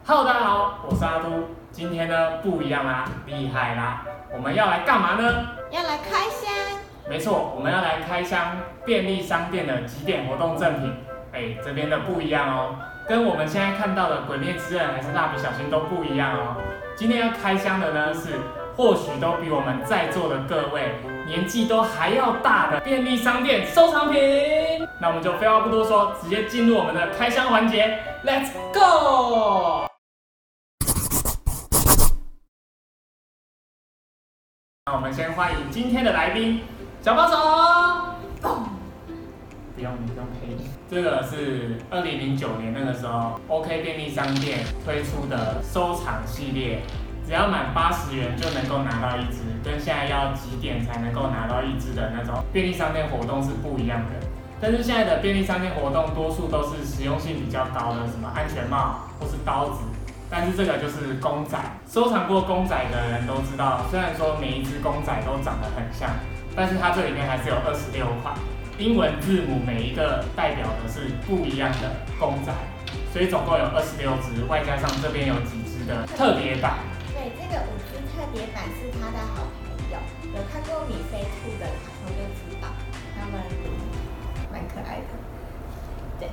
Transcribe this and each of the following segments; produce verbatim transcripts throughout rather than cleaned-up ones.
Hello， 大家好，我是阿都。今天呢不一样啦，厉害啦！我们要来干嘛呢？ 要来开箱。 没错，我们要来开箱便利商店的几点活动赠品。哎，这边的不一样哦，跟我们现在看到的《鬼灭之刃》还是《蜡笔小新》都不一样哦。今天要开箱的呢是，或许都比我们在座的各位年纪都还要大的便利商店收藏品。那我们就废话不多说，直接进入我们的开箱环节 ，Let's go！ 那我们先欢迎今天的来宾，小帮手。不用，你不用配音。这个是二零零九年那个时候 ，OK 便利商店推出的收藏系列，只要满八十元就能够拿到一支，跟现在要几点才能够拿到一支的那种便利商店活动是不一样的。但是现在的便利商店活动多数都是实用性比较高的，什么安全帽或是刀子。但是这个就是公仔，收藏过公仔的人都知道，虽然说每一只公仔都长得很像，但是它这里面还是有二十六款，英文字母每一个代表的是不一样的公仔，所以总共有二十六只，外加上这边有几只的特别版。 对，这个五只特别版是他的好朋友，有看过米菲兔的卡通就知道，他们蛮可爱的。对。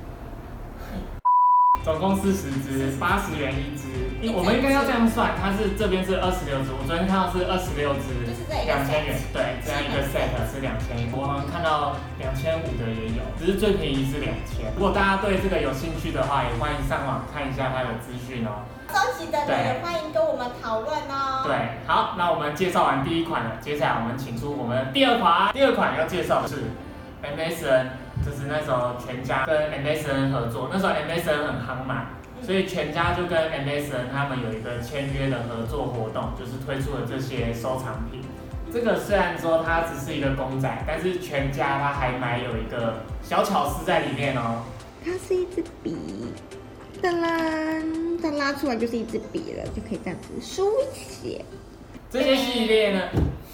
总共四十只，八十元一只。我们应该要这样算，它是这边是二十六只，我昨天看到是二十六只，两千元，对，这样一个 set 是两千。我好像看到两千五的也有，只是最便宜是两千。如果大家对这个有兴趣的话，也欢迎上网看一下它的资讯哦。 收集的人也欢迎跟我们讨论哦。 对，好，那我们介绍完第一款了，接下来我们请出我们的第二款。第二款要介绍的是 M S N。就是那时候全家跟 M S N 合作，那时候 M S N 很夯嘛，所以全家就跟 M S N 他们有一个签约的合作活动，就是推出了这些收藏品。这个虽然说它只是一个公仔，但是全家它还埋有一个小巧思在里面哦。 它是一支笔，哒啦，它拉出来就是一支笔了，就可以这样子书写。 这些系列呢？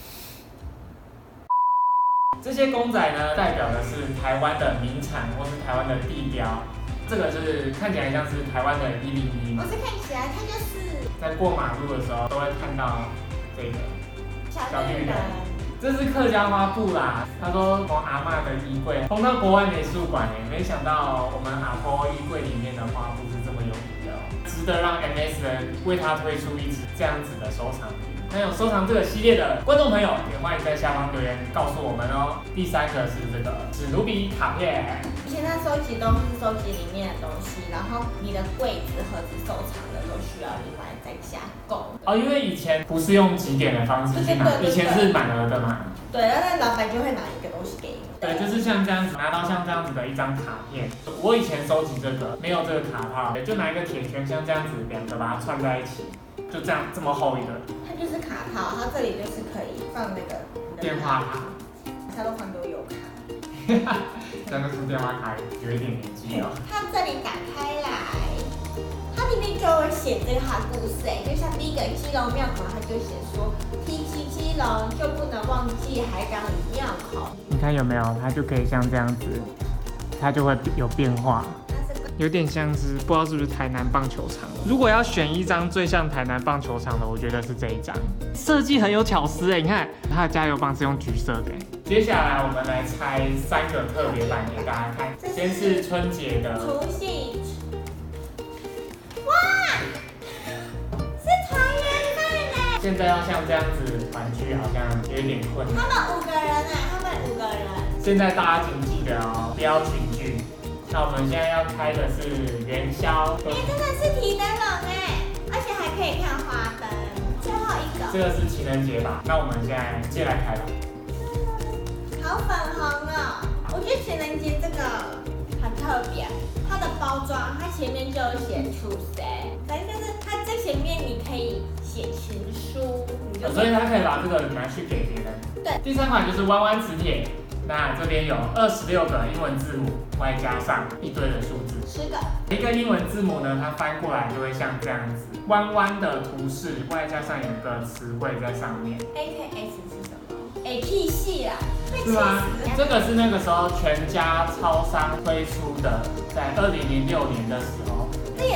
这些公仔呢，代表的是台湾的名产或是台湾的地标。这个就是看起来像是台湾的一零一嘛。 不是看起来，它就是在过马路的时候都会看到这个小绿人。这是客家花布啦。他说从阿嬷的衣柜烘到国外美术馆诶，没想到我们阿婆衣柜里面的花布是这么有名的哦，值得让 M S N 为他推出一支这样子的收藏品。那有收藏这个系列的观众朋友，也欢迎在下方留言告诉我们哦。第三个是这个史努比卡片。 现在收集都是收集里面的东西，然后你的柜子、盒子收藏的都需要另外再加购。 哦，因为以前不是用集点的方式去买，以前是满额的嘛。 对，那老板就会拿一个东西给你。 对，就是像这样子拿到像这样子的一张卡片。我以前收集这个没有这个卡套，就拿一个铁圈像这样子两个把它串在一起。就这样这么厚一个， 它就是卡套，它这里就是可以放那个电话卡， 它都放悠游卡。 真的是电话卡有一点年纪了。 它这里打开来，它里面就会写这个它的故事哎，就像第一个基隆庙口，它就写说提起基隆就不能忘记海港与庙口。 你看有没有？它就可以像这样子，它就会有变化。有点像是不知道是不是台南棒球场。如果要选一张最像台南棒球场的，我觉得是这一张，设计很有巧思哎，你看它的加油棒是用橘色的。接下来我们来拆三个特别版给大家看，先是春节的除夕，哇，是团圆饭哎！ 现在要像这样子团聚好像有一点困难。 他们五个人哎，他们五个人。 现在大家请记得哦，不要群聚。那我们现在要开的是元宵， 哎、欸，真的是提灯笼哎，而且还可以看花灯。最后一个， 这个是情人节吧？那我们现在接来开吧。 好粉红哦！我觉得情人节这个很特别，它的包装它前面就有写出谁，反正就是它最前面你可以写情书，你就、 哦、所以它可以把这个拿去给别人。 对。 第三款就是弯弯磁铁。那这边有二十六个英文字母，外加上一堆的数字， 十个。 一个英文字母呢，它翻过来就会像这样子，弯弯的图示，外加上有一个词汇在上面。 A K S 是什么 ？A K 系啦。 是吗？这个是那个时候全家超商推出的，在二零零六年的时候。 这也是蛮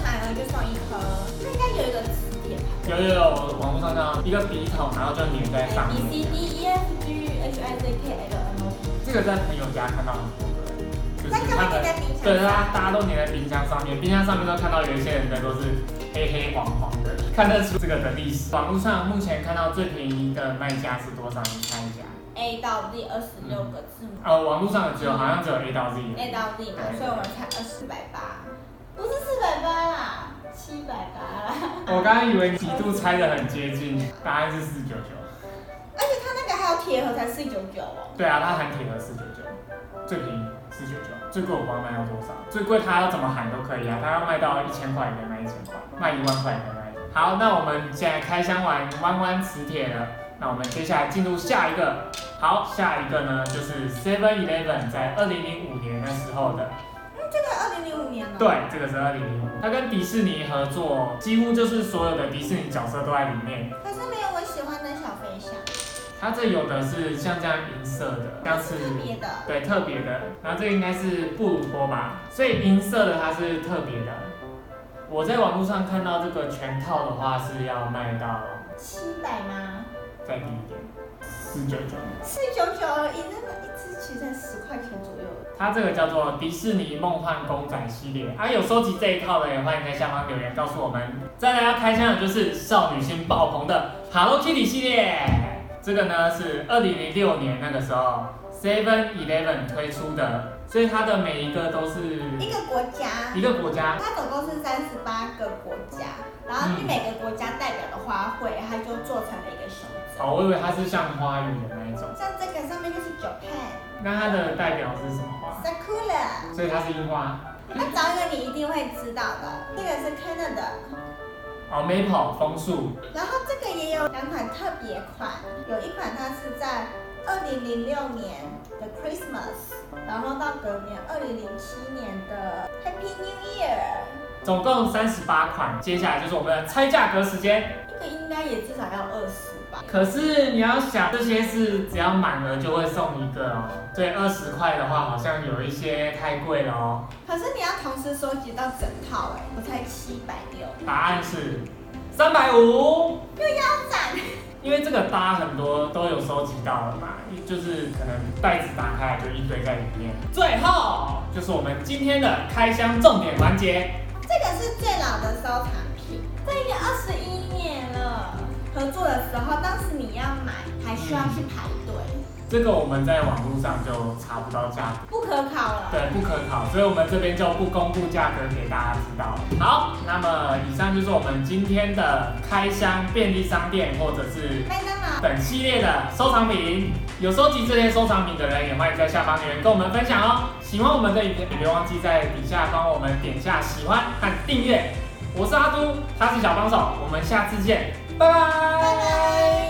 满额就送一颗，它应该有一个磁铁吧？ 有有有，我网络上看到一个笔筒，然后就粘在上 A 面。 B C D E F G H I J K L M N O P。 这个在朋友家看到很多个，就是那他们会粘在冰箱上。 对，他大家都粘在冰箱上面，冰箱上面都看到有一些人的都是黑黑黄黄的，看得出这个的历史。网络上目前看到最便宜的卖家是多少？你猜一下。 A 到 Z 二十六个字母。 呃，网络上只有好像只有 A 到 Z。 A 到 Z 嘛，所以我们才二四百八，不是四百八啦，七百八啦。 我刚刚以为几度猜的很接近，答案是四九九。 而且它那个还有铁盒才四九九哦。 对啊，它含铁盒四九九，最便宜四九九，最贵我不知道卖到多少，最贵它要怎么喊都可以啊，它要卖到一千块也可以卖一千块，卖一万块也可以卖。好，那我们现在开箱完弯弯磁铁了，那我们接下来进入下一个。好，下一个呢就是 Seven Eleven 在二零零五年的时候的。 嗯，这个二零零五年了。 对，这个是二零零五，它跟迪士尼合作，几乎就是所有的迪士尼角色都在里面。 可是没有我喜欢的小飞象。 它这有的是像这样银色的，像是特别的。 对，特别的。然后这个应该是布鲁托吧，所以银色的它是特别的。我在网络上看到这个全套的话是要卖到七百吗？ 再低一点，四九九。 四九九而已，那个一只其实才十块钱左右。 它这个叫做迪士尼梦幻公仔系列啊，有收集这一套的也欢迎在下方留言告诉我们。再来要开箱的就是少女心爆棚的 Hello Kitty 系列，这个呢是二零零六年那个时候 Seven Eleven 推出的，所以它的每一个都是一个国家， 一个国家， 它总共是三十八个国家，然后每个国家代表的花卉，它就做成了一个胸针。 哦，我以为它是像花语的那一种。 像这个上面就是 Japan。 那它的代表是什么花 ？Sakura。 所以它是樱花。 那找一个你一定会知道的，这个是 Canada。 哦 ，Maple 枫树。 然后这个也有两款特别款，有一款它是在二零零六年的 Christmas， 然后到隔年二零零七年的 Happy New Year。 总共三十八款，接下来就是我们的猜价格时间。 这个应该也至少要二十吧。 可是你要想，这些是只要满额就会送一个哦，所以二十块的话好像有一些太贵了哦。 可是你要同时收集到整套哎，我才七百六。 答案是三百五。 又腰斩。 因为这个大家很多都有收集到了嘛，就是可能袋子打开来就一堆在里面。最后就是我们今天的开箱重点环节。 这个是最老的收藏品，这已经二十一年了。合作的时候，当时你要买还需要去排队。 这个我们在网络上就查不到价格， 不可考了。 对，不可考，所以我们这边就不公布价格给大家知道。好，那么以上就是我们今天的开箱便利商店或者是麦当劳等系列的收藏品。有收集这些收藏品的人，也欢迎在下方留言跟我们分享哦。喜欢我们的影片，别忘记在底下帮我们点下喜欢和订阅。我是阿都，他是小帮手，我们下次见，拜拜。 拜拜。